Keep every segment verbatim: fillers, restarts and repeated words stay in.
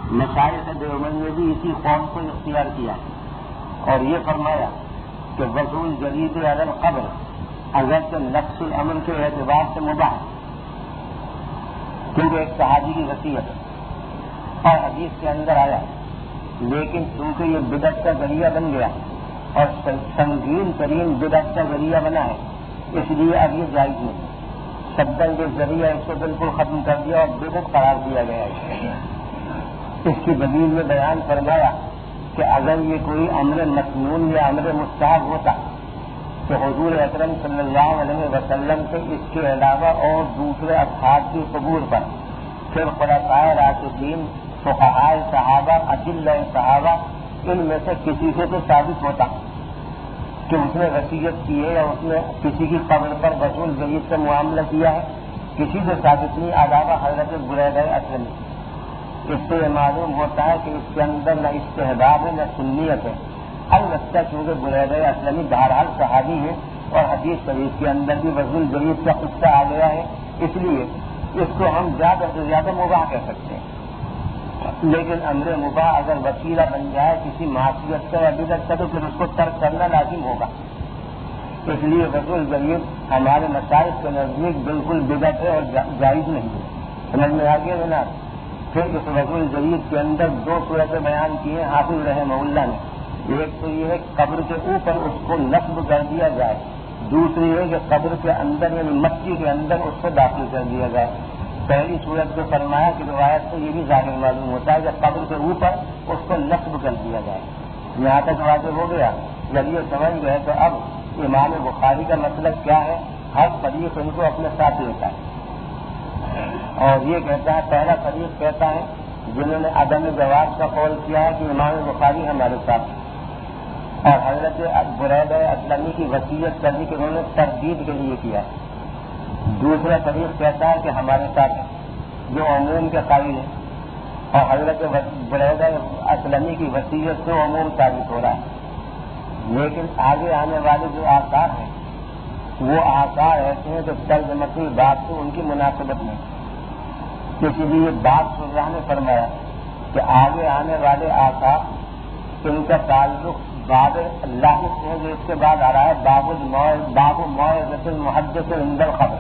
مشائخ دیوبند نے بھی اسی قول کو اختیار کیا اور یہ فرمایا کہ وصول جدید علی القبر اگرچہ نفس العمل کے اعتبار سے مباح ہے کیونکہ ایک صحابی کی وصیت ہے اور حدیث کے اندر آیا، لیکن چونکہ یہ بدعت کا ذریعہ بن گیا اور سنگین ترین بدعت کا ذریعہ بنا ہے، اس لیے اب یہ جائز نہیں، شبدن کے ذریعہ اس کو بالکل ختم کر دیا اور بدعت قرار دیا گیا ہے۔ اس کی دلیل میں بیان فرمایا کہ اگر یہ کوئی امر مسنون یا امر مستحب ہوتا تو حضور اکرم صلی اللہ علیہ وسلم سے اس کے علاوہ اور دوسرے اصحاب کی قبور پر پھر خلفائے راشدین، فقہاء صحابہ، اجلہ صحابہ، ان میں سے کسی سے تو ثابت ہوتا کہ اس نے وصیت کی ہے یا اس نے کسی کی قبر پر وصول جدید سے معاملہ کیا ہے، کسی سے ثابت نہیں علاوہ حضرت بریدہ اسلمی۔ اس سے یہ معلوم ہوتا ہے کہ اس کے اندر نہ استحباب ہے نہ سنیت ہے، البتہ چونکہ بریدہ اسلمی بہرحال صحابی ہے اور حدیث شریف کے اندر بھی وصول جدید کا قصہ آ گیا ہے، اس لیے اس کو ہم زیادہ سے زیادہ مباح کہہ سکتے ہیں۔ لیکن امر مباح اگر وسیلہ بن جائے کسی معصیت کا یا بدعت کا تو پھر اس کو ترک کرنا لازم ہوگا، اس لیے وصول جدید ہمارے مشائخ کے نزدیک بالکل بدعت ہے اور جائز نہیں ہے۔ سمجھ میں آ گیا جناب؟ پھر اس وصول جدید کے اندر دو صورتیں بیان کی ہیں حافظ رحمہ اللہ نے، ایک تو یہ ہے قبر کے اوپر اس کو نصب کر دیا جائے، دوسری ہے کہ قبر کے اندر یعنی مٹی کے اندر اس کو داخل کر دیا جائے۔ پہلی صورت کو فرمایا کہ روایت سے یہ بھی ظاہر معلوم ہوتا ہے کہ قبر کے اوپر اس کو نصب کر دیا جائے۔ یہاں تک واضح ہو گیا، جب یہ سمجھ گئے تو اب امام بخاری کا مطلب کیا ہے، ہر فریق ان کو اپنے ساتھ لیتا ہے اور یہ کہتا ہے، پہلا فریق کہتا ہے جنہوں نے عدم جواز کا قول کیا ہے کہ امام بخاری ہمارے ساتھ اور حضرت بریدہ اسلمی کی وصیت کرنے کے انہوں نے تردید کے لیے کیا ہے۔ دوسرا فریق کہتا ہے کہ ہمارے ساتھ جو عموم کے قائل ہے اور حضرت بریدہ اسلمی کی وصیت سے عموم ثابت ہو رہا ہے، لیکن آگے آنے والے جو آثار ہیں وہ آثار ایسے ہیں جو ترجمتی بات سے ان کی مناسبت نہیں، اسی لیے بات شرح نے فرمایا کہ آگے آنے والے آثار ان کا تعلق باب اللہ سے ہے جو اس کے بعد آ رہا ہے، باب باب موعظۃ المحدث عند القبر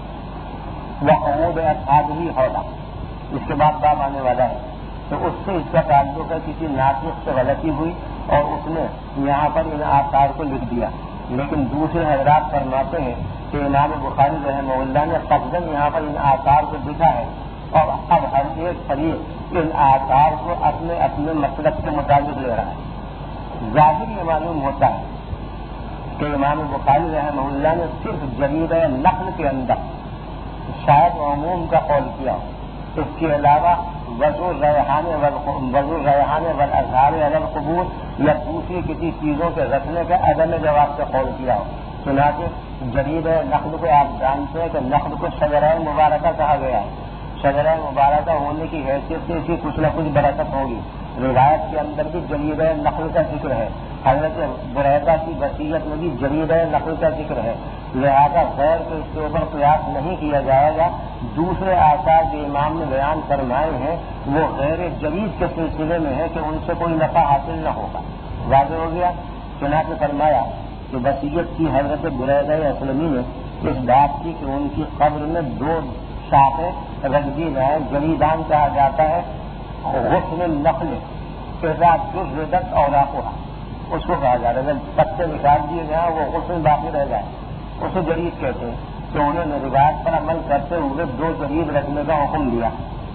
وقعود اصحابہ حولہ، اس کے بعد باب آنے والا ہے، تو اس سے اس کا تعلق ہے کسی ناطق سے غلطی ہوئی اور اس نے یہاں پر ان آثار کو لکھ دیا، لیکن دوسرے حضرات فرماتے ہیں کہ امام بخاری رحمہ اللہ نے قصداً یہاں پر ان آثار کو لکھا ہے اور اب ہر ایک فریق ان آثار کو اپنے اپنے مطلب کے مطابق لے رہا ہے۔ ظاہر یہ معلوم ہوتا ہے کہ امام بخاری رحمہ اللہ نے صرف جریدہ نقل کے اندر شاید عموم کا قول کیا، اس کے علاوہ وضو ریحان وضو ریحان والاظہار علی القبور یا دوسری کسی چیزوں کے رکھنے کا عدم جواز سے قول کیا ہو۔ چنانچہ جریدہ نقل کو آپ جانتے ہیں کہ نقل کو شجرہ مبارکہ کہا گیا ہے، شجرہ مبارکہ ہونے کی حیثیت سے اسی کچھ نہ کچھ برکت ہوگی۔ روایت کے اندر بھی جریدہ نقل کا ذکر ہے، حضرت بریدہ کی وصیت میں بھی جریدہ نقل کا ذکر ہے، لہذا غیر کے اس کے اوپر قیاس نہیں کیا جائے گا۔ دوسرے آثار جو امام نے بیان فرمائے ہیں وہ غیر جدید کے سلسلے میں ہے کہ ان سے کوئی نفع حاصل نہ ہوگا، واضح ہو گیا۔ چنانچہ فرمایا کہ وصیت کی حضرت بریدہ اسلمی نے اس بات کی کہ ان کی قبر میں دو شاخیں رکھ دی جائیں، جریدان کہا جاتا ہے، غصن النخل اذا جردت اوراقها، اس کو کہا جاتا ہے جب پتے نکال دیے جائیں وہ غصن باقی رہ جائے، اسے جرید کہتے ہیں۔ تو انہوں نے روایت پر عمل کرتے ہوئے دو جرید رکھنے کا حکم دیا۔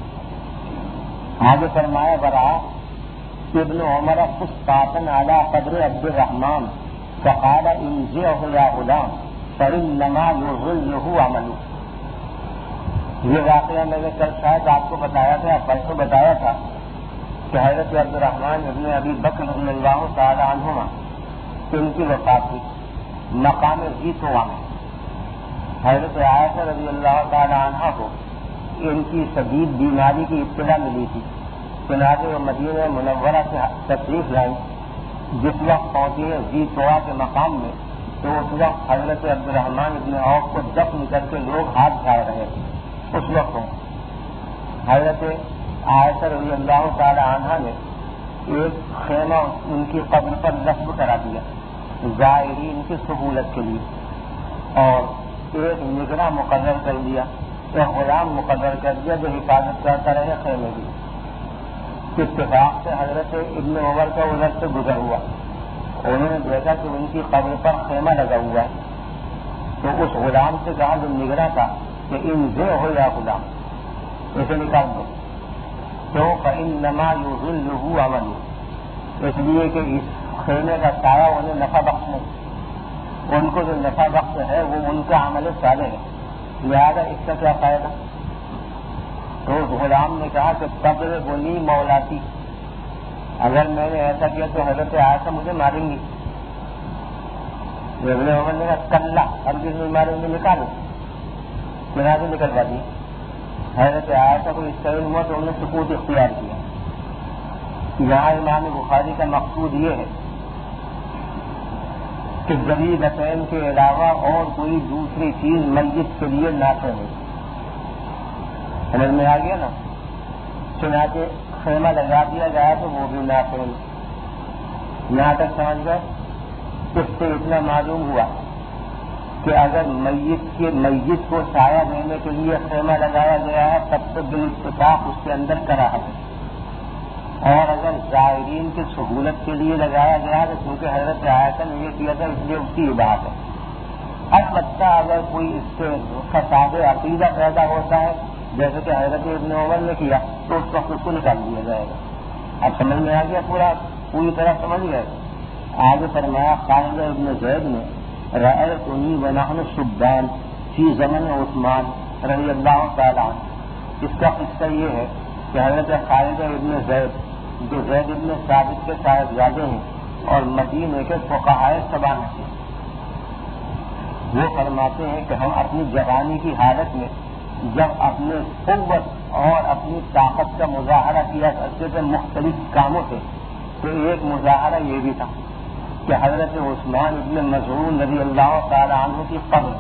آگے فرمایا برا ابن عمر فسطاطا علی قبر عبد الرحمن فقال انزعه یا غلام فانما یضله عمله۔ یہ واقعہ میں نے کل شاید آپ کو بتایا تھا، پرسوں بتایا تھا کہ حضرت عبد الرحمن ابن ابی بکر رضی اللہ تعالی عنہما ان کی وفات ہوئی مقام ذیتوا میں۔ حضرت عائشہ رضی اللہ تعالی عنہا کو ان کی شدید بیماری کی اطلاع ملی تھی، چنانچہ وہ مدینہ منورہ سے تشریف لائیں۔ جس وقت پہنچی ہے ذیتوا کے مقام میں تو اس وقت حضرت عبد الرحمن ابن عوف کو دفن کر کے لوگ ہاتھ اٹھا رہے تھے۔ اس وقت حضرت عائشہ رضی اللہ تعالی عنہا نے ایک خیمہ ان کی قبر پر نصب کرا دیا زائرین کی سہولت کے لیے، اور ایک نگراں مقرر کر دیا، ایک غلام مقرر کر دیا جو حفاظت کرتا رہے خیمے کی۔ اتفاق سے حضرت ابن عمر کا ادھر سے گزر ہوا، انہوں نے دیکھا کہ ان کی قبر پر خیمہ لگا ہوا ہے، تو اس غلام سے کہا جو نگراں تھا کہ انزے ہو یا غلام، اسے نکال دو، تو فإنما یضلہ عملہ، اس لیے کہ اس خیمے کا سایہ انہیں نفع بخش نہیں، ان کو جو نفع بخش ہے وہ ان کا عمل صالح ہے، لہذا اس کا کیا فائدہ؟ تو اس غلام نے کہا کہ قبر بنی مولاتی، اگر میں نے ایسا کیا تو حضرت عائشہ مجھے ماریں گی۔ ابن عمر نے کہا کلّا، ہرگز نہیں ماریں گے، نکالو، چنانچہ نکلوا دی۔ حضرت عائشہ کو اس کا علم ہوا تو انہوں نے سکوت اختیار کیا۔ یہاں امام بخاری کا مقصود یہ ہے کہ جریدتین کے علاوہ اور کوئی دوسری چیز میت کے لیے نافع نہیں، سمجھ میں آ گیا نا؟ چنانچہ خیمہ لگا دیا جائے تو وہ بھی نافع نہیں۔ یہاں تک سمجھ گئے؟ اس سے اتنا معلوم ہوا کہ اگر میت کے میت کو سایہ دینے کے لیے خیمہ لگایا گیا ہے تب تو بالاتفاق اس کے اندر کراہت ہے، اور اگر زائرین کی سہولت کے لیے لگایا گیا ہے تو کیونکہ حضرت عائشہ نے یہ کیا تھا اس لیے اس کی یہ بات ہے۔ البتہ اگر کوئی اس سے فساد عقیدہ پیدا ہوتا ہے جیسے کہ حضرت ابن عمر نے کیا تو اس وقت اس کو نکال دیا جائے گا۔ اب سمجھ میں آ گیا؟ پورا پوری طرح سمجھ گئے؟ آگے فرمایا خالد ابن زید نے رأیتنی ونحن شبان فی زمن عثمان رضی اللہ تعالیٰ عنہ۔ اس کا قصہ یہ ہے کہ حضرت خالد ابن زید جو زید ابن ثابت کے صاحبزادے ہیں اور مدینے کے فقہائے سبع میں سے، وہ فرماتے ہیں کہ ہم اپنی جوانی کی حالت میں جب اپنے قوت اور اپنی طاقت کا مظاہرہ کیا کرتے تھے مختلف کاموں سے، تو ایک مظاہرہ یہ بھی تھا کہ حضرت عثمان ابن مظعون رضی اللہ تعالی عنہ کی قبر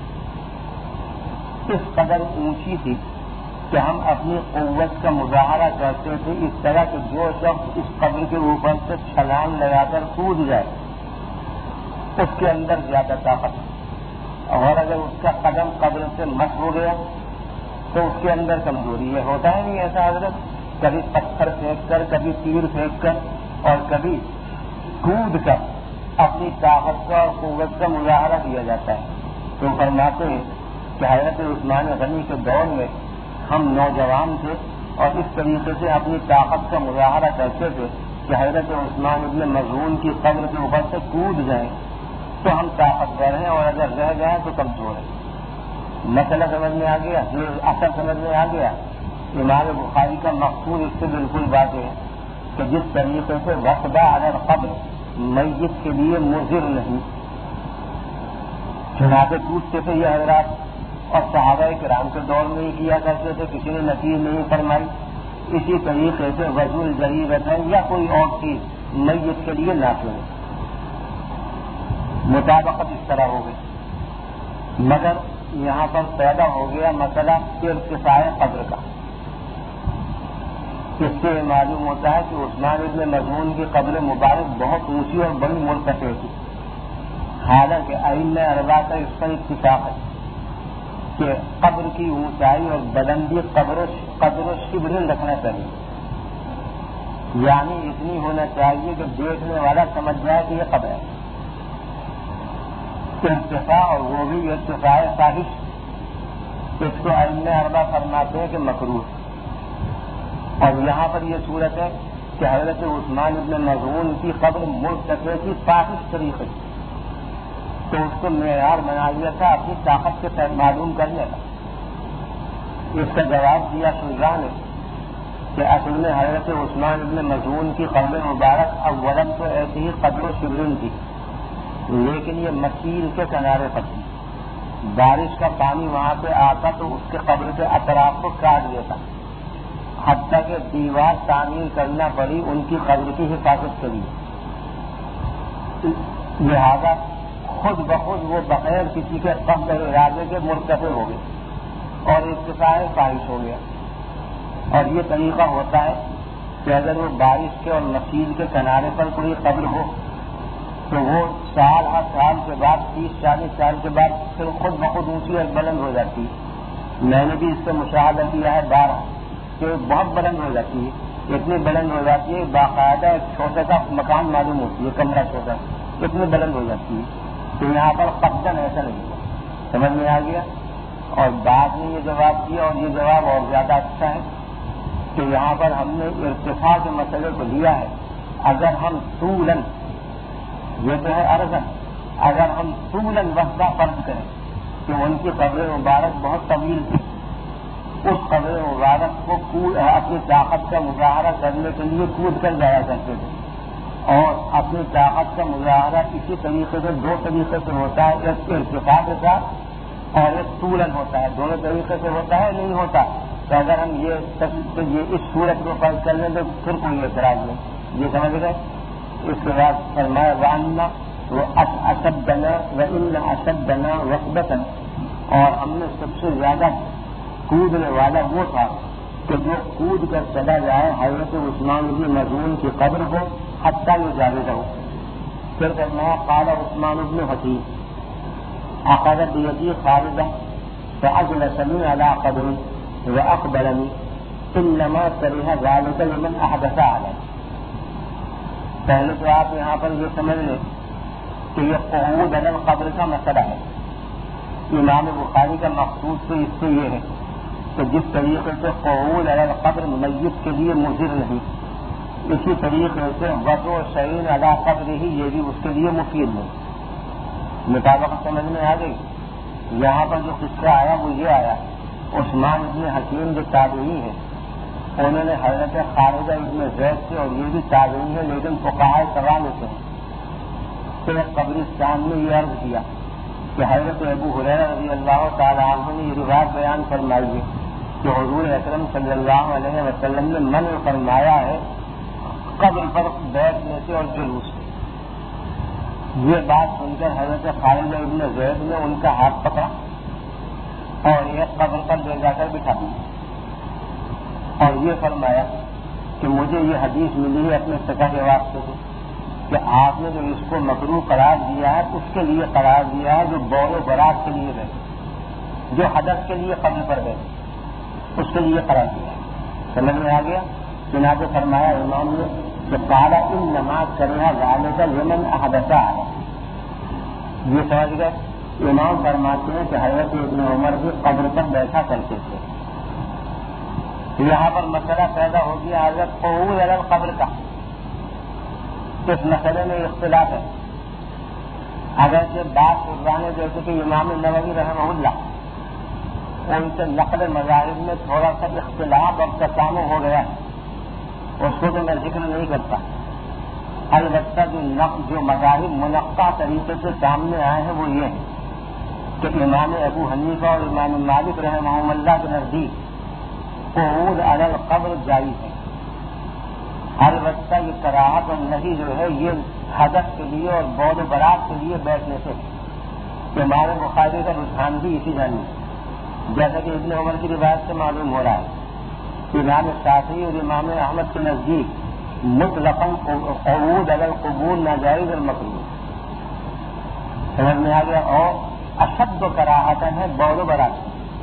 اس قدر اونچی تھی کہ ہم اپنی قوت کا مظاہرہ کرتے تھے اس طرح کہ جو شخص اس قبر کے اوپر سے چھلانگ لگا کر کود جائے اس کے اندر زیادہ طاقت ہے، اور اگر اس کا قدم قبر سے مس ہو گیا تو اس کے اندر کمزوری ہے۔ ہوتا ہے نہیں ایسا حضرت؟ کبھی پتھر پھینک کر، کبھی تیر پھینک کر، اور کبھی کود کر اپنی طاقت کا اور قوت کا مظاہرہ کیا جاتا ہے۔ تو فرماتے ہیں کہ حضرت عثمان غنی کے دور میں ہم نوجوان تھے اور اس طریقے سے اپنی طاقت کا مظاہرہ کرتے تھے کہ حضرت عثمان ابن مظعون کی قبر کے اوپر سے کود جائیں تو ہم طاقتور ہیں، اور اگر رہ جائیں تو کمزور ہیں۔ مسئلہ سمجھ میں آ گیا؟ یہ اثر سمجھ میں آ گیا؟ امام بخاری کا مقصود اس سے بالکل بات ہے کہ جس طریقے سے وقبہ اگر قبر میت کے لیے مضر نہیں، چنانچہ ٹوٹتے تھے یہ حضرات، اور صحابہ کرام کے دور میں ہی کیا کرتے تھے، کسی نے نفی نہیں فرمائی، اسی طریقے سے وضو الجریرت ہے یا کوئی اور چیز میت کے لیے نافع ہے، مطابقت اس طرح ہو گئی۔ مگر یہاں پر پیدا ہو گیا مسئلہ ارتفاع قبر کا۔ اس سے معلوم ہوتا ہے کہ عثمان ابن مظعون کی قبر مبارک بہت اونچی اور بڑی مرتفع تھی، حالانکہ ائمہ اربعہ کا اس پر اتفاق ہے کہ قبر کی اونچائی اور بلندی قبر قدر و شبر رکھنا چاہیے، یعنی اتنی ہونا چاہیے کہ دیکھنے والا سمجھ جائے کہ یہ قبر ہے۔ ارتفاع اور وہ بھی ارتفاع فاحش، اس کو ائمہ اربعہ فرماتے ہیں کہ مکروہ، اور یہاں پر یہ صورت ہے کہ حضرت عثمان ابن مظعون کی قبر مرتفع کی فاحش طریقے سے، تو اس کو معیار بنا لیا تھا اپنی طاقت کے تحت معلوم کرنے کا۔ اس کا جواب دیا شجاع نے کہ اصل میں حضرت عثمان ابن مظعون کی قبر مبارک اولاً تو ایسی ہی قدر و شبرن تھی، لیکن یہ مسیل کے کنارے پر تھی، بارش کا پانی وہاں پہ آتا تو اس کے قبر کے اطراف کو کاٹ دیتا، حتیٰ کہ دیوار تعمیر کرنا پڑی ان کی قبر کی حفاظت کے لیے، لہذا خود بخود وہ بغیر کسی کے قصد ارادے کے مرتفع ہو گئے اور ارتفاع فاحش ہو گیا۔ اور یہ طریقہ ہوتا ہے کہ اگر وہ بارش کے اور مسیل کے کنارے پر کوئی قبر ہو تو وہ سال ہر سال کے بعد تیس چالیس سال کے بعد پھر خود بخود اونچی اور بلند ہو جاتی ہے. میں نے بھی اس سے مشاہدہ کیا ہے بارہ کہ بہت بلند ہو جاتی ہے، اتنی بلند ہو جاتی ہے باقاعدہ ایک چھوٹا سا مکان معلوم ہوتی ہے، کمرہ چھوٹا، اتنی بلند ہو جاتی ہے. تو یہاں پر قبضن ایسا نہیں ہوا. سمجھ میں آ گیا؟ اور بعد میں یہ جواب دیا اور یہ جواب اور زیادہ اچھا ہے کہ یہاں پر ہم نے ارتفاع کے مسئلے کو لیا ہے. اگر ہم طولن، یہ تو ہے ارزن، اگر ہم طولن وحدہ فرض کریں کہ ان کی قبر مبارک بہت طویل تھی، اس قبر مبارک کو اپنی طاقت کا مظاہرہ کرنے کے لیے کود کر جایا کرتے تھے. اور اپنی طاقت کا مظاہرہ اسی طریقے سے دو طریقے سے ہوتا ہے، ایک ارتفاع کے ساتھ اور ایک طولن ہوتا ہے. دونوں طریقے سے ہوتا ہے نہیں ہوتا. تو اگر ہم یہ یہ اس صورت کو فرض کر لیں تو پھر کوئی اعتراض نہیں. یہ سمجھ گئے؟ اس کے بعد فرمایا واننا وہ اشدنا وان اشدنا رغبتا، اور ہم نے سب سے زیادہ کودنے والا وہ تھا کہ جو کود کر چلا جائے حضرت عثمان بن مظعون کی قبر کو حتیٰ یہ جاوید ہو. پھر فرمایا قال عثمان بن حکیم اخذ بیدی خالدہ فاجلسنی علی قبری واقبلنی انما کرہ ذلک لمن احدث علی. پہلے تو آپ یہاں پر یہ سمجھ لیں کہ یہ قعود علی القبر کا مسئلہ ہے. امام بخاری کا مقصود تو اس سے یہ ہے کہ جس طریقے سے قعود علی القبر میت کے لیے مضر نہیں، اسی طریقے سے وضع شعین علی قبر ہی یہ بھی اس کے لیے مفید نہیں. مطابق سمجھ میں آ گئی. یہاں پر جو قصہ آیا وہ یہ آیا، عثمان ابن حکیم جو تابعی ہیں انہوں نے حضرت خالدہ ابن زید سے، اور یہ بھی تابعی ہے لیکن فقہاء سبع میں سے پھر قبرستان میں یہ عرض کیا کہ حضرت ابو ہریرہ رضی اللہ تعالیٰ عنہ نے یہ روایت بیان فرمائی ہے کہ حضور اکرم صلی اللہ علیہ وسلم نے منع فرمایا ہے قبر پر بیٹھنے سے اور جلوس سے. یہ بات سن کر حضرت خالدہ ابن زید نے ان کا ہاتھ پکڑا اور ایک قبر پر لے جا کر بٹھا دیا اور یہ فرمایا کہ مجھے یہ حدیث ملی ہے اپنے سطح کے واسطے سے کہ آپ نے جو اس کو مکروہ قرار دیا ہے اس کے لیے قرار دیا ہے جو بول و برات کے لیے گئے، جو حدث کے لیے قبر پر گئے اس کے لیے قرار دیا ہے. سمجھ میں آ گیا؟ چنانچہ فرمایا امام نے کہ قال انما کرہ ذلک لمن احدث علی. یہ سمجھ گئے؟ امام فرماتے ہیں کہ حضرت ابن عمر بھی قبر پر بیٹھا کرتے تھے. یہاں پر مسئلہ پیدا ہو گیا حضرت قعود علی القبر کا. اس مسئلے میں اختلاف ہے. اگرچہ بات قرآن جیسے کہ امام نووی رحمہ اللہ ان سے نقل مذاہب میں تھوڑا سا اختلاف اور تسامح ہو گیا ہے، اس کو تو میں ذکر نہیں کرتا. البتہ جو نقل جو مذاہب منقع طریقے سے سامنے آئے ہیں وہ یہ ہے کہ امام ابو حنیفہ اور امام مالک رحمہ اللہ کے نزدیک قعود علی القبر جائز ہے. البتہ یہ کراہت اور نہیں جو ہے یہ حدث کے لیے اور بول و برات کے لیے بیٹھنے سے. امام بخاری کا رجحان بھی اسی جانب جیسا کہ ابن عمر کی روایت سے معلوم ہو رہا ہے. امام شافعی اور امام احمد کے نزدیک مطلقاً قعود علی القبور ناجائز اور مکروہ. سمجھ میں آ گیا؟ اور اشد و کراہت ہے بول و برات.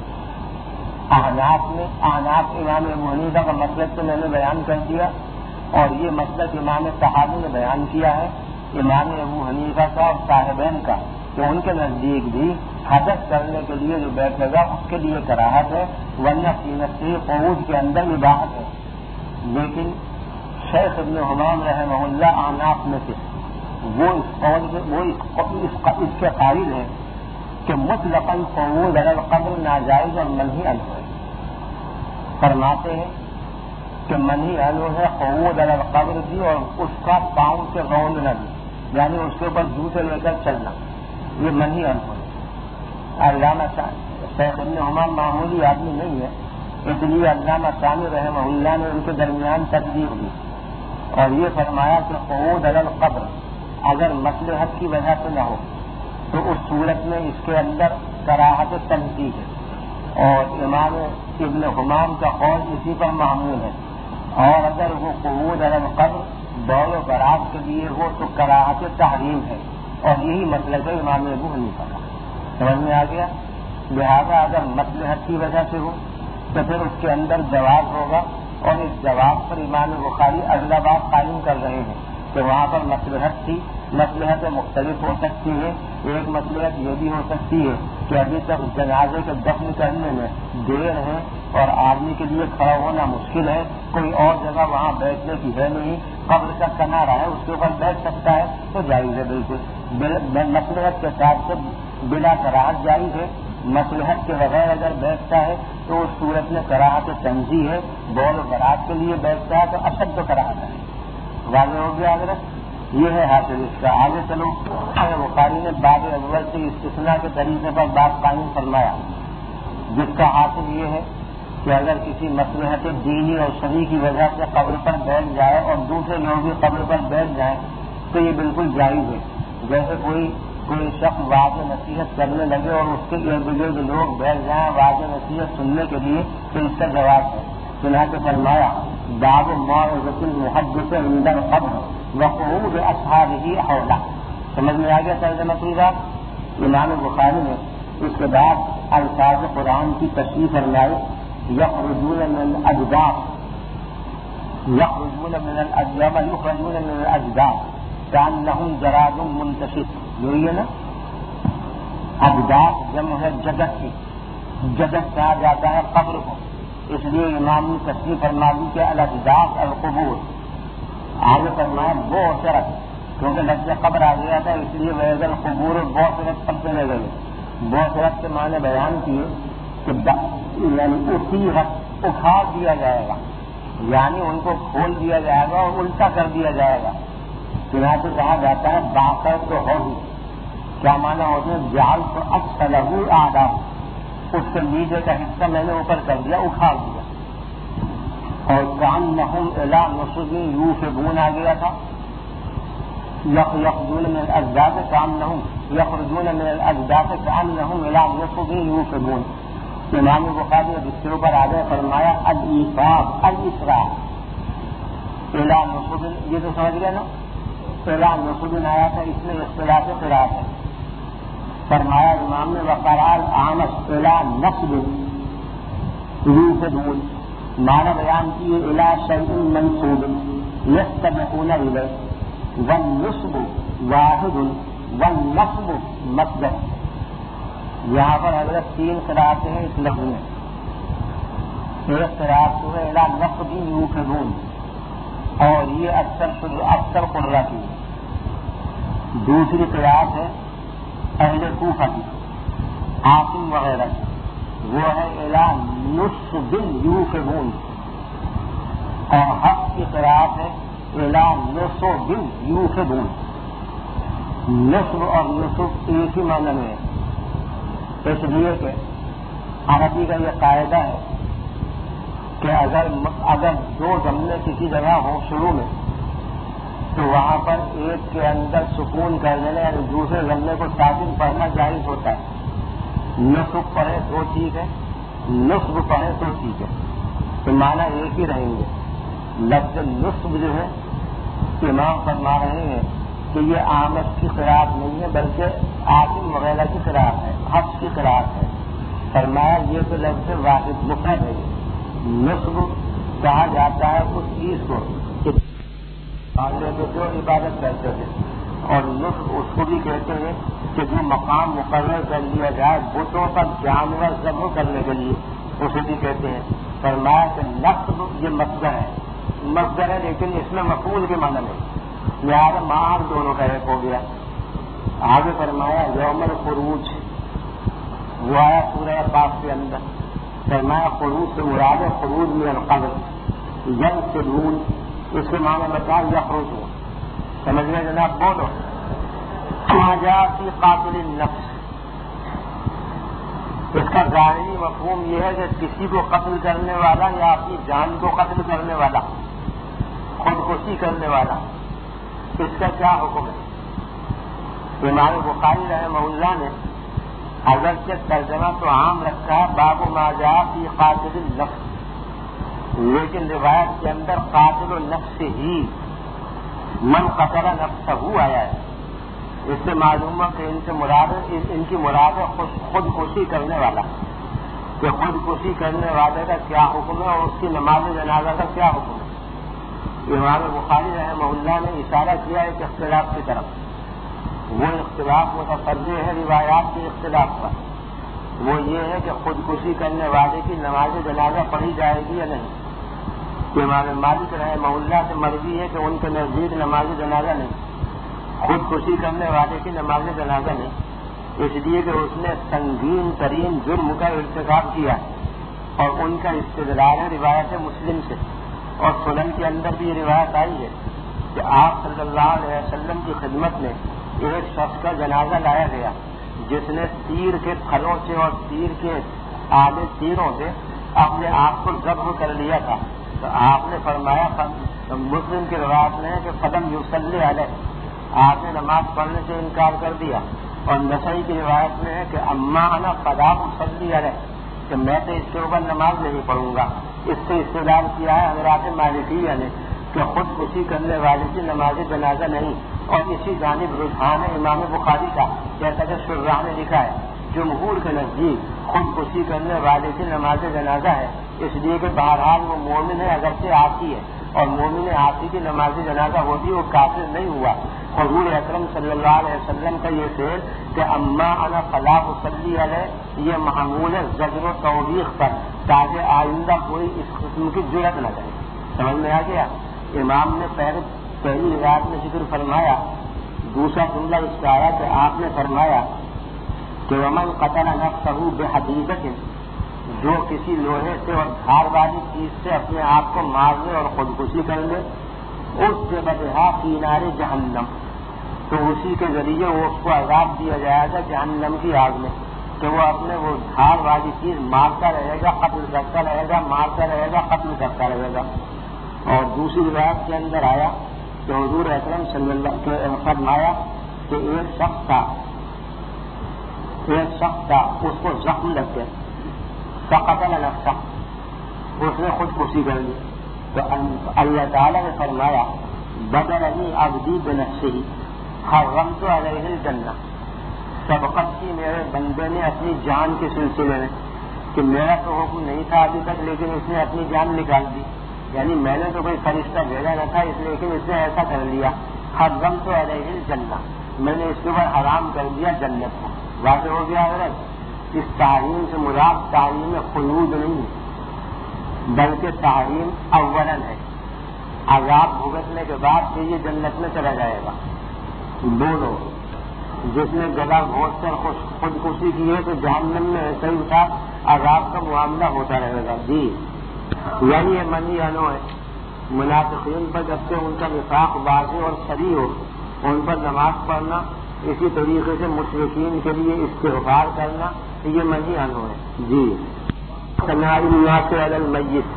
احناف میں احناف امام ابو حنیفہ کا مسلک تو میں نے بیان کر دیا اور یہ مسلک امام صحابی نے بیان کیا ہے امام ابو حنیفہ کا اور صاحبین کا کہ ان کے نزدیک بھی حدث کرنے کے لیے جو بیٹھے گا اس کے لیے کراہت ہے، ورنہ قیمتی قعود کے اندر اباحت ہے. لیکن شیخ ابن حمام رحمہ اللہ احناف میں سے وہ اس قول وہ اس کے قائل ہیں کہ مطلقاً قعود علی القبر ناجائز اور منہی عنہ ہے. فرماتے ہیں کہ منہی عنہ ہے قعود علی القبر بھی اور اس کا پاؤں سے روندنا بھی، یعنی اس کے اوپر جوتے لے کر چلنا، یہ منہی عنہ ہے. علامہ شیخ ابن حمام معمولی آدمی نہیں ہے، اس لیے علامہ ثانی رحمہ اللہ نے ان کے درمیان تصدیق دی اور یہ فرمایا کہ قعود علی القبر اگر مصلحت کی وجہ سے نہ ہو تو اس صورت میں اس کے اندر کراہت تنزیہ ہے. اور امام ابن حمام کا قول اسی پر معمول ہے. اور اگر وہ قعود علی القبر دور و برات کے لیے ہو تو کراہت تحریم ہے، اور یہی مسلک ہے امام ابو حنیفہ کا. سمجھ میں آ گیا؟ لہذا اگر مصلحت کی وجہ سے ہو تو پھر اس کے اندر جواز ہوگا، اور اس جواز پر امام بخاری اگلا بات قائم کر رہے ہیں کہ وہاں پر مصلحت تھی. مصلحتیں مختلف ہو سکتی ہیں. ایک مصلحت یہ بھی ہو سکتی ہے کہ ابھی تک جنازے کے دفن کرنے میں دیر ہے اور آدمی کے لیے کھڑا ہونا مشکل ہے، کوئی اور جگہ وہاں بیٹھنے کی ہے نہیں، قبر کا کنارہ ہے اس کے اوپر بیٹھ سکتا ہے تو جائز ہے بالکل. مصلحت کے ساتھ سے بلا کراہت جائز ہے. مصلحت کے بغیر اگر بیٹھتا ہے تو اس صورت میں کراہت تنزیہ ہے. بول و برات کے لیے بیٹھتا ہے تو اشد کراہت ہے. واضح ہو گیا حضرت؟ یہ ہے حاصل اس کا. آگے چلو. بخاری نے باب اول سے استثناء کے طریقے پر بات قائم فرمایا، جس کا حاصل یہ ہے کہ اگر کسی مصلحت دینی اور شرعی کی وجہ سے قبر پر بیٹھ جائے اور دوسرے لوگ بھی قبر پر بیٹھ جائیں تو یہ بالکل جائز ہے. جیسے کوئی کوئی شخص واضح نصیحت کرنے لگے اور اس کے ارد گرد لوگ بیٹھ جائیں واضح نصیحت سننے کے لیے تو اس کا جواب ہے. چنانچہ فرمایا باب موعظۃ المحدث عند القبر وقعود اصحابہ حولہ. سمجھ میں آ گیا ترجمہ پورا؟ امام بخاری نے اس کے بعد الفاظ قرآن کی تشریح فرمائی. یخرجون من الاجداث یخرجون من الاجداث یخرجون من الاجداث کأنہم جراد منتشر. یہی ہے نا؟ اجداث جمع ہے جدت کی. جدت کہا جاتا ہے قبر کو، اس لیے امام نے تشریح فرما دی کہ الاجداث القبور. آگے فرمایا بوسرت، کیونکہ لفظ قبر آ گیا تھا اس لیے ویز القبور بوسرت سب چلے گئے. بوسرت کے معنی بیان کیے کہ یعنی اسی وقت اکھاڑ دیا جائے گا، یعنی ان کو کھول دیا جائے گا اور الٹا کر دیا جائے گا. چنانچہ کہا جاتا ہے باقر تو ہوگی. کیا معنی ہوتے ہیں؟ جال تو اکثر آداب، اس کے نیچے کا حصہ میں نے اوپر کر دیا، اکھاڑ دیا. اور کأنہم الی نصب یوفضون آ گیا تھا. یخرجون من الاجداث کأنہم یخرجون من الاجداث کأنہم الی نصب یوفضون. امام بخاری نے بستروں پر آگے فرمایا الایفاض الاسراء الی نصب. یہ تو سمجھ گئے نا؟ الی نصب آیا تھا، اس میں اصطلاح قرات ہے. فرمایا امام نے وقرأ الأعمش الی نصب یوفضون، معنی بیان کیے الی شیء منصوب یستبقون الیہ والنصب واحد والنصب مصدر. یہاں پر حضرت تین قرأتیں ہیں اس لفظ میں. ایک قرأت جو ہے الی نصب یوفضون، اور یہ اکثر اکثر قرہ کی. دوسری قرأت ہے اہل کوفہ کی، عاصم وغیرہ کی، وہ ہے الی نصب یوفضون. اور حق کی قرأت ہے الی نصب یوفضون. نصب اور نصب ایک ہی معنی میں ہے، اس لیے کہ عربی کا یہ قاعدہ ہے کہ اگر اگر دو جملے کسی جگہ ہوں شروع میں تو وہاں پر ایک کے اندر سکون کر دینا یعنی دوسرے جملے کو ساکن پڑھنا جائز ہوتا ہے. نصب پڑھے تو ٹھیک ہے، نصب پڑھے تو ٹھیک ہے، تو معنی ایک ہی رہیں گے. لفظ نصب جو ہے امام فرما رہے ہیں کہ یہ آمد کی قرأت نہیں ہے بلکہ عاصم وغیرہ کی قرأت ہے، حفص کی قرأت ہے. فرمایا یہ تو لفظ واحد مفرد ہے. نصب کہا جاتا ہے اس چیز کو کہ جو عبادت کرتے تھے، اور نصب اس کو بھی کہتے ہیں کہ جو مقام مقرر کر لیا جائے بتوں پر جانور ذبح کرنے کے لیے، اسے بھی کہتے ہیں. فرمایا کہ نصب یہ مصدر ہے، مصدر ہے لیکن اس میں مفعول کے معنی نہیں، لہٰذا معاذ دونوں کا ایک ہو گیا. آگے فرمایا یوم الخروج، وہ آیا سورہ قاف کے اندر. فرمایا خروج سے مراد ہے خروج من القبر. ینسلون اس کے معنی بتاؤ یخرج ہو. سمجھ گئے جناب؟ بولو. فی قاتل النفس، اس کا ظاہری مفہوم یہ ہے کہ کسی کو قتل کرنے والا یا اپنی جان کو قتل کرنے والا، خودکشی کرنے والا، اس کا کیا حکم ہے؟ امام بخاری رحمہ اللہ نے اگرچہ ترجمہ تو عام رکھا ہے باب ما جاء فی قاتل النفس، لیکن روایت کے اندر قاتل النفس ہی من قتل نفسہ آیا ہے۔ اس سے معلوم ہے کہ ان سے مراد ان کی مراد ہے خود کشی کرنے والا، کہ خود کشی کرنے والے کا کیا حکم ہے اور اس کی نماز جنازہ کا کیا حکم ہے۔ امام بخاری رحمہ اللہ نے اشارہ کیا ہے کہ اختلاف کی طرف، وہ اختلاف متفرع ہے روایات کے اختلاف پر، وہ یہ ہے کہ خود کشی کرنے والے کی نماز جنازہ پڑھی جائے گی یا نہیں۔ امام مالک رحمہ اللہ سے مروی ہے کہ ان کے نزدیک نماز جنازہ نہیں، خود کشی کرنے والے کی نماز جنازہ نہیں، اس لیے کہ اس نے سنگین ترین جرم کا ارتکاب کیا اور ان کا استدلال ہے روایت مسلم سے، اور سنن کے اندر بھی یہ روایت آئی ہے کہ آپ صلی اللہ علیہ وسلم کی خدمت میں ایک شخص کا جنازہ لایا گیا جس نے تیر کے پھلوں سے اور تیر کے آدھے تیروں سے اپنے آپ کو ذبح کر لیا تھا، تو آپ نے فرمایا، مسلم کی روایت میں ہے کہ فلم یصلی علیہ، آپ نے نماز پڑھنے سے انکار کر دیا، اور نسائی کی روایت میں ہے کہ اما انا فلا اصلی علیہ، کہ میں تو اس کے اوپر نماز نہیں پڑھوں گا۔ اس سے استدلال کیا ہے حضرات مالکیہ نے کہ خود کشی کرنے والے کی نماز جنازہ نہیں، اور اسی جانب رجحان ہے امام بخاری کا، جیسا کہ شراح نے لکھا ہے جمہور کے نزدیک خود کشی کرنے والے کی نماز جنازہ ہے، اس لیے کہ بہرحال وہ مومن ہے اگرچہ عاصی ہے، اور مومن عاصی کی نماز جنازہ ہوتی، وہ کافر نہیں ہوا۔ حضور اکرم صلی اللہ علیہ وسلم کا یہ فعل کہ اما انا فلا اصلی علیہ، یہ محمول ہے زجر و توبیخ پر، تاکہ آئندہ کوئی اس قسم کی جرات نہ کرے۔ سمجھ میں آ گیا؟ امام نے پہلے پہلی روایت میں ذکر فرمایا، دوسرا جملہ اس کا آیا کہ آپ نے فرمایا کہ ومن قتل نفسہ بحدیدۃ، جو کسی لوہے سے اور دھار والی چیز سے اپنے آپ کو مار لے اور خودکشی کر لے، اس سے بدہا فی نار جہنم، تو اسی کے ذریعے وہ اس کو عذاب دیا جائے گا جہنم کی آگ میں، کہ وہ اپنے وہ دھار والی چیز مارتا رہے گا، قتل کرتا رہے گا، مارتا رہے گا، قتل کرتا رہے گا۔ اور دوسری روایت کے اندر آیا کہ حضور اکرم صلی اللہ علیہ وسلم فرمایا کہ ایک شخص تھا ایک شخص تھا اس کو زخم لگ گئے، فقتل نفسہ، اس نے خود کشی کر لی، تو اللہ تعالیٰ نے فرمایا بدلنی عبدی بنفسہ حرمت علیہ الجنہ، سبقت کی میرے بندے نے اپنی جان کے سلسلے میں، کہ میرا تو حکم نہیں تھا ابھی تک لیکن اس نے اپنی جان نکال دی، یعنی میں نے تو کوئی فرشتہ بھیجا نہ تھا اس لیکن اس نے ایسا کر لیا، حرمت علیہ الجنہ، میں نے اس کے اوپر حرام کر دیا جنت کو۔ واضح ہو گیا حضرت، اس تعلیم سے مراد تعلیم خلود نہیں بلکہ تعلیم اولن ہے، عذاب بھگتنے کے بعد پھر یہ جنت میں چلا جائے گا۔ دونوں، جس نے گلا گھونٹ کر خودکشی کی ہے تو جہنم میں ایسا ہی تھا، عذاب کا معاملہ ہوتا رہے گا۔ جی یعنی یہ منی انو ہے، منافقین پر جب سے ان کا نفاق واضح اور صریح ہو ان پر نماز پڑھنا، اسی طریقے سے مشرکین کے لیے استغفار کرنا، یہ منی انو ہے۔ جی ثناء الناس علی المیت،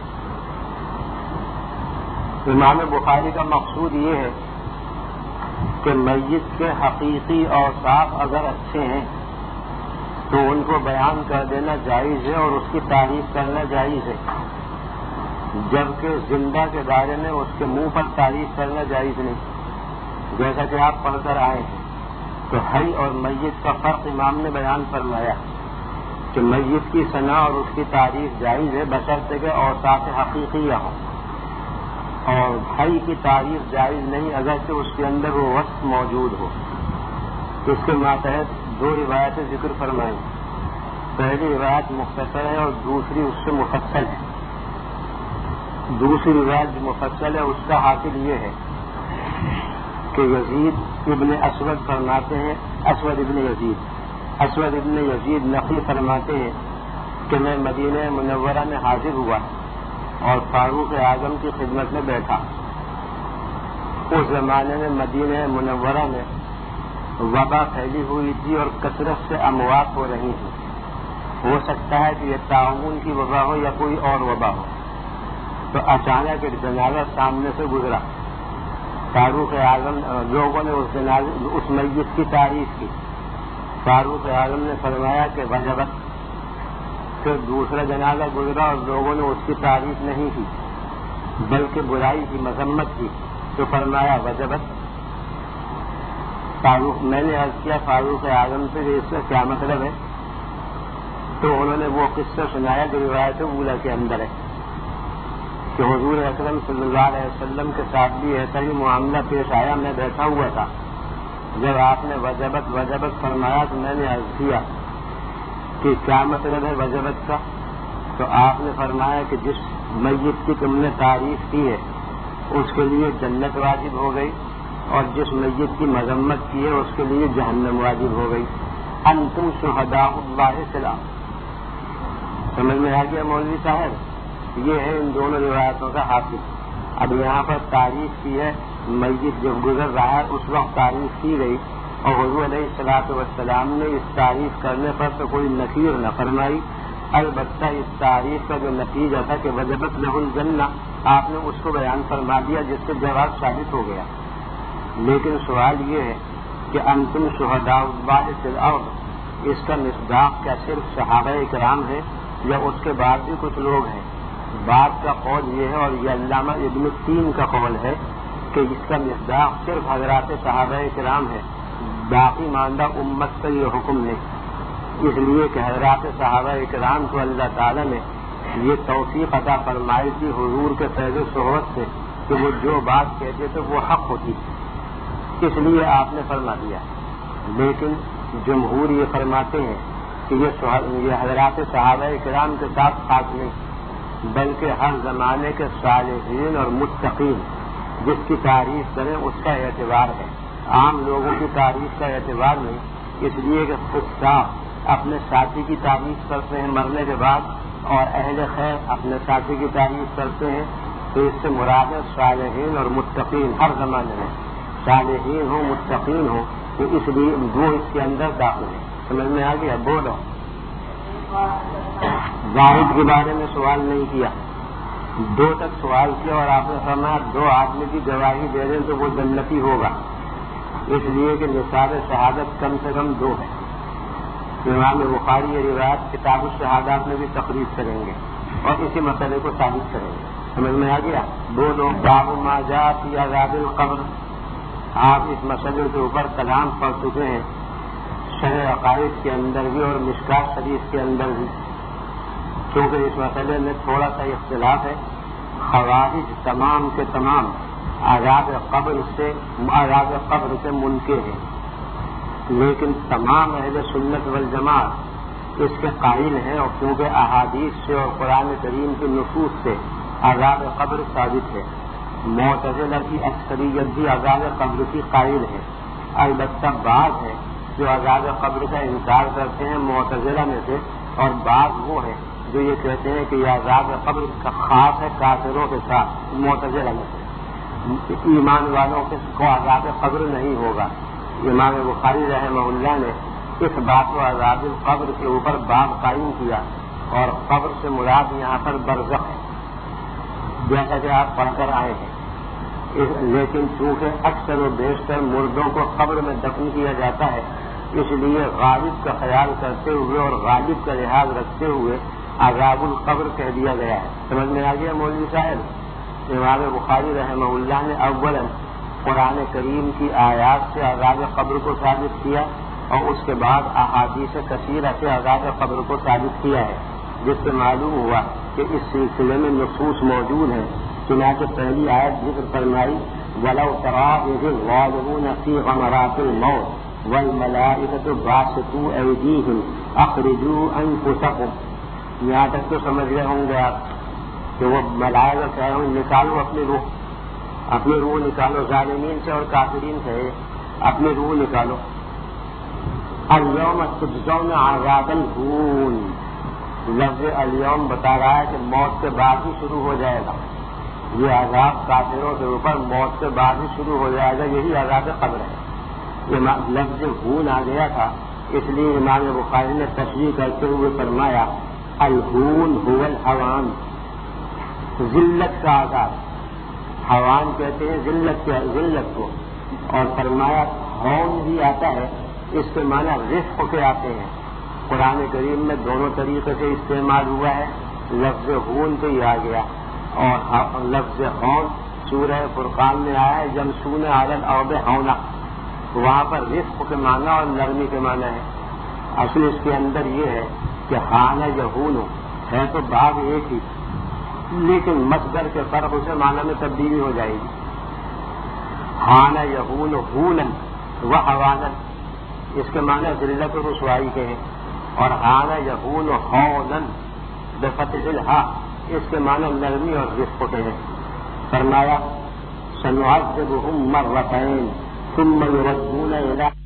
امام بخاری کا مقصود یہ ہے کہ میت کے حقیقی اوصاف اگر اچھے ہیں تو ان کو بیان کر دینا جائز ہے اور اس کی تعریف کرنا جائز ہے، جبکہ زندہ کے بارے میں اس کے منہ پر تعریف کرنا جائز نہیں۔ جیسا کہ آپ پڑھ کر آئے ہیں تو حی اور میت کا فرق امام نے بیان فرمایا کہ میت کی ثنا اور اس کی تعریف جائز ہے بشرطے کہ اوصاف حقیقیہ ہوں، اور حی کی تعریف جائز نہیں اگرچہ اس کے اندر وہ وصف موجود ہو۔ اس کے ماتحت دو روایتیں ذکر فرمائیں، پہلی روایت مختصر ہے اور دوسری اس سے مفصل ہے۔ دوسری روایت جو مفصل ہے اس کا حاصل یہ ہے کہ یزید ابن اسود فرماتے ہیں، اسود ابن یزید اسود ابن یزید نقی فرماتے ہیں کہ میں مدینہ منورہ میں حاضر ہوا اور فاروق اعظم کی خدمت میں بیٹھا۔ اس زمانے میں مدینہ منورہ میں وبا پھیلی ہوئی تھی اور کثرت سے اموات ہو رہی تھی، ہو سکتا ہے کہ یہ تعاون کی وبا ہو یا کوئی اور وبا ہو۔ تو اچانک ایک جنازہ سامنے سے گزرا، فاروق اعظم لوگوں نے اس جنازے اس میت کی تعریف کی، فاروق اعظم نے فرمایا کہ وجبت. پھر دوسرا جنازہ گزرا اور لوگوں نے اس کی تعریف نہیں کی بلکہ برائی کی مذمت کی تو فرمایا وجبت. فاروق میں نے عرض کیا فاروق اعظم سے اس کا کیا مطلب ہے؟ تو انہوں نے وہ قصہ سنایا جو روایت اولیٰ کے اندر ہے کہ حضور اکرم صلی اللہ علیہ وسلم کے ساتھ بھی ایسا ہی معاملہ پیش آیا. میں بیٹھا ہوا تھا، جب آپ نے وجبت وجبت فرمایا تو میں نے عرض کیا کہ کیا مطلب ہے وجبت کا؟ تو آپ نے فرمایا کہ جس میت کی تم نے تعریف کی ہے اس کے لیے جنت واجب ہو گئی اور جس میت کی مذمت کی ہے اس کے لیے جہنم واجب ہو گئی. انتم شہداء اللہ فی الارض. سمجھ میں آ گیا مولوی صاحب؟ یہ ہے ان دونوں روایتوں کا حاصل. اب یہاں پر تعریف کی ہے، میت جب گزر رہا ہے اس وقت تعریف کی گئی اور حضور علیہ الصلوۃ والسلام نے اس تعریف کرنے پر تو کوئی نکیر نہ فرمائی. البتہ اس تعریف کا جو نتیجہ تھا کہ وجبت لہ الجنہ، آپ نے اس کو بیان فرما دیا جس سے جواب ثابت ہو گیا. لیکن سوال یہ ہے کہ انتم شہداء اللہ فی الارض، اس کا مصداق کیا صرف صحابہ کرام ہے یا اس کے بعد بھی کچھ لوگ ہیں؟ بعد کا قول یہ ہے اور یہ علامہ ابن تین کا قول ہے کہ اس کا مصداق صرف حضرات صحابہ کرام ہے، باقی ماندہ امت کا یہ حکم نہیں. اس لیے کہ حضرات صحابہ کرام کو اللہ تعالیٰ نے یہ توفیق عطا فرمائی تھی حضور کے فیض و صحبت سے کہ وہ جو بات کہتے تھے وہ حق ہوتی تھی، اس لیے آپ نے فرما دیا. لیکن جمہور یہ فرماتے ہیں کہ یہ حضرات صحابہ کرام کے ساتھ خاص نہیں بلکہ ہر زمانے کے صالحین اور متقین جس کی تعریف کریں اس کا اعتبار ہے، عام لوگوں کی تعریف کا اعتبار نہیں. اس لیے کہ فساق اپنے ساتھی کی تعریف کرتے ہیں مرنے کے بعد اور اہل خیر اپنے ساتھی کی تعریف کرتے ہیں، تو اس سے مراد ہے صالحین اور متقین ہر زمانے میں، صالحین ہوں متقین ہوں، تو اس لیے وہ اس کے اندر داخل ہیں. سمجھ میں آ گیا؟ بولو. زاہد کے بارے میں سوال نہیں کیا، دو تک سوال کیا اور آپ نے فرمایا دو آدمی کی گواہی دے دیں تو وہ جنتی ہوگا، اس لیے کہ نصاب شہادت کم سے کم دو ہے. امام بخاری یہ روایت کتاب الشہادات میں بھی تقریر کریں گے اور اسی مسئلے کو ثابت کریں گے. سمجھ میں آ گیا؟ بولو. باب ما جاء فی عذاب القبر. آپ اس مسئلے کے اوپر کلام پڑھ چکے ہیں شرح عقائد کے اندر بھی اور مشکات شریف کے اندر بھی، کیونکہ اس مسئلے میں تھوڑا سا اختلاف ہے. خوارج تمام کے تمام عذاب قبر سے عذاب قبر سے منکر ہیں، لیکن تمام اہل سنت والجماعت اس کے قائل ہیں، اور کیونکہ احادیث سے اور قرآن کریم کی نصوص سے عذاب قبر ثابت ہے. معتزلہ کی اکثریت بھی عذاب قبر کی قائل ہے. البتہ بعض ہیں جو عذاب قبر کا انکار کرتے ہیں معتزلہ میں سے، اور بعض وہ ہیں جو یہ کہتے ہیں کہ یہ عذاب قبر کا خاص ہے کافروں کے ساتھ معتزلہ میں سے، ایمان والوں کے کو عذاب قبر نہیں ہوگا. امام بخاری رحمہ اللہ نے اس بات کو عذاب قبر کے اوپر باب قائم کیا، اور قبر سے مراد یہاں پر برزخ ہے جیسا کہ آپ پڑھ کر آئے ہیں. لیکن چونکہ اکثر و بیشتر مردوں کو قبر میں دفن کیا جاتا ہے، اس لیے غالب کا خیال کرتے ہوئے اور غالب کا لحاظ رکھتے ہوئے عذاب القبر کہہ دیا گیا ہے. سمجھ میں آ گیا مولوی صاحب؟ امام بخاری رحمہ اللہ نے اولاً قرآن کریم کی آیات سے عذاب قبر کو ثابت کیا اور اس کے بعد احادیث کثیرہ سے عذاب قبر کو ثابت کیا ہے، جس سے معلوم ہوا کہ اس سلسلے میں نصوص موجود ہیں. چنانچہ پہلی آیت ذکر فرمائی وَلَوْ تَرَىٰ إِذِ الظَّالِمُونَ فِي غَمَرَاتِ الْمَوْتِ وَالْمَلَائِكَةُ بَاسِطُو أَيْدِيهِمْ أَخْرِجُوا أَنفُسَكُمْ. یہاں تک تو سمجھ گئے ہوں گے آپ کہ وہ ملائکہ کہہ رہے ہیں نکالو اپنی روح، اپنی روح نکالو، ظالمین سے اور کافرین سے اپنی روح نکالو. اليوم تجزون عذاب الہون. لفظ اليوم بتا رہا ہے کہ موت کے بعد ہی شروع ہو جائے گا. یہ عذاب کافروں کے اوپر موت کے بعد ہی شروع ہو جائے گا، یہی عذاب قبر ہے. یہ لفظ ہون آ گیا تھا، اس لیے امام بخاری نے تشریح کرتے ہوئے فرمایا الہون هو الحوان، ذلت کا عذاب. حوان کہتے ہیں ذلت کے ذلت کو، اور فرمایا ہون بھی آتا ہے اس کے معنی رفق کے آتے ہیں. قرآن کریم میں دونوں طریقے سے استعمال ہوا ہے. لفظ ہون پہ ہی آ گیا اور لفظ ہون سورہ فرقان میں آیا ہے جمسون علی الارض ہونا. وہاں پر رفق کے معنی اور نرمی کے معنی ہے. اصل اس کے اندر یہ ہے کہ ہانا یا ہون ہے تو باب ایک ہی، لیکن مصدر کے فرق سے معنی میں تبدیلی ہو جائے گی. ہانا یا ہون ہونن و حوانن اس کے معنی ذلت و رسوائی کے ہیں، اور ہانا یا ہون ہونن بفتح الہا اس کے معنی نرمی اور رفق کے ہیں. فرمایا سنعذبهم مرتين ثم يردون الى